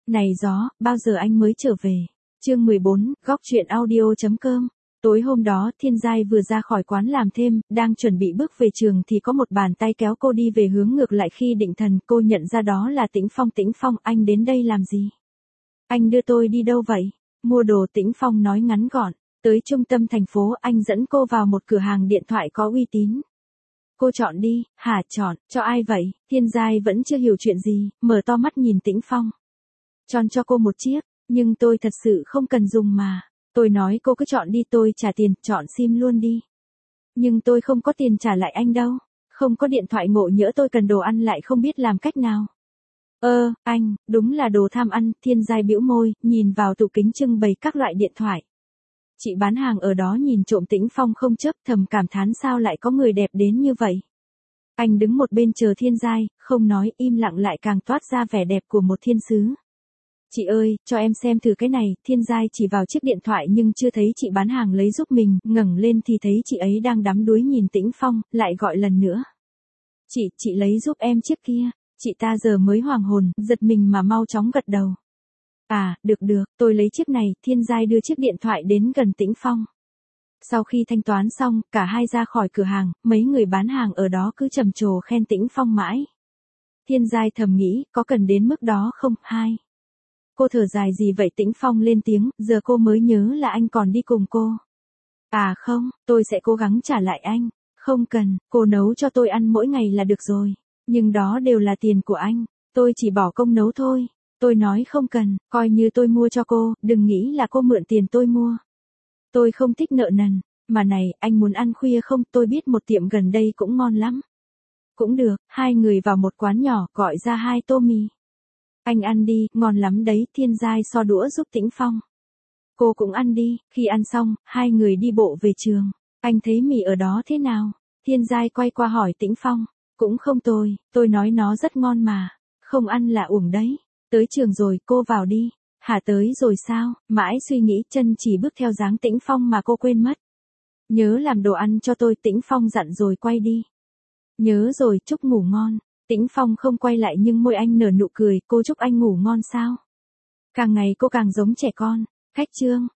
Này gió, bao giờ anh mới trở về? Chương 14, góc truyện audio.com. Tối hôm đó, Thiên Giai vừa ra khỏi quán làm thêm, đang chuẩn bị bước về trường thì có một bàn tay kéo cô đi về hướng ngược lại. Khi định thần, cô nhận ra đó là Tĩnh Phong. Tĩnh Phong, anh đến đây làm gì? Anh đưa tôi đi đâu vậy? Mua đồ. Tĩnh Phong nói ngắn gọn. Tới trung tâm thành phố, anh dẫn cô vào một cửa hàng điện thoại có uy tín. Cô chọn đi. Hả, chọn, cho ai vậy? Thiên Giai vẫn chưa hiểu chuyện gì, mở to mắt nhìn Tĩnh Phong. Chọn cho cô một chiếc, nhưng tôi thật sự không cần dùng mà. Tôi nói cô cứ chọn đi, tôi trả tiền, chọn sim luôn đi. Nhưng tôi không có tiền trả lại anh đâu. Không có điện thoại, ngộ nhỡ tôi cần đồ ăn lại không biết làm cách nào. Anh, đúng là đồ tham ăn. Thiên Giai bĩu môi, nhìn vào tủ kính trưng bày các loại điện thoại. Chị bán hàng ở đó nhìn trộm Tĩnh Phong không chớp, thầm cảm thán sao lại có người đẹp đến như vậy. Anh đứng một bên chờ Thiên Giai, không nói, im lặng lại càng toát ra vẻ đẹp của một thiên sứ. Chị ơi, cho em xem thử cái này. Thiên Giai chỉ vào chiếc điện thoại nhưng chưa thấy chị bán hàng lấy giúp mình, ngẩng lên thì thấy chị ấy đang đắm đuối nhìn Tĩnh Phong, lại gọi lần nữa. Chị lấy giúp em chiếc kia. Chị ta giờ mới hoàng hồn, giật mình mà mau chóng gật đầu. À, được, tôi lấy chiếc này. Thiên Giai đưa chiếc điện thoại đến gần Tĩnh Phong. Sau khi thanh toán xong, cả hai ra khỏi cửa hàng, mấy người bán hàng ở đó cứ trầm trồ khen Tĩnh Phong mãi. Thiên Giai thầm nghĩ, có cần đến mức đó không? Cô thở dài gì vậy? Tĩnh Phong lên tiếng, giờ cô mới nhớ là anh còn đi cùng cô. À không, tôi sẽ cố gắng trả lại anh. Không cần, cô nấu cho tôi ăn mỗi ngày là được rồi. Nhưng đó đều là tiền của anh, tôi chỉ bỏ công nấu thôi. Tôi nói không cần, coi như tôi mua cho cô, đừng nghĩ là cô mượn tiền tôi mua. Tôi không thích nợ nần, mà này, anh muốn ăn khuya không? Tôi biết một tiệm gần đây cũng ngon lắm. Cũng được, hai người vào một quán nhỏ, gọi ra 2 tô mì. Anh ăn đi, ngon lắm đấy. Thiên Giai so đũa giúp Tĩnh Phong. Cô cũng ăn đi. Khi ăn xong, hai người đi bộ về trường. Anh thấy mì ở đó thế nào? Thiên Giai quay qua hỏi Tĩnh Phong. Cũng không tồi, tôi nói nó rất ngon mà. Không ăn là uổng đấy. Tới trường rồi, cô vào đi. Hả, tới rồi sao? Mãi suy nghĩ, chân chỉ bước theo dáng Tĩnh Phong mà cô quên mất. Nhớ làm đồ ăn cho tôi. Tĩnh Phong dặn rồi quay đi. Nhớ rồi, chúc ngủ ngon. Tĩnh Phong không quay lại nhưng môi anh nở nụ cười. Cô chúc anh ngủ ngon sao? Càng ngày cô càng giống trẻ con. Khách trương.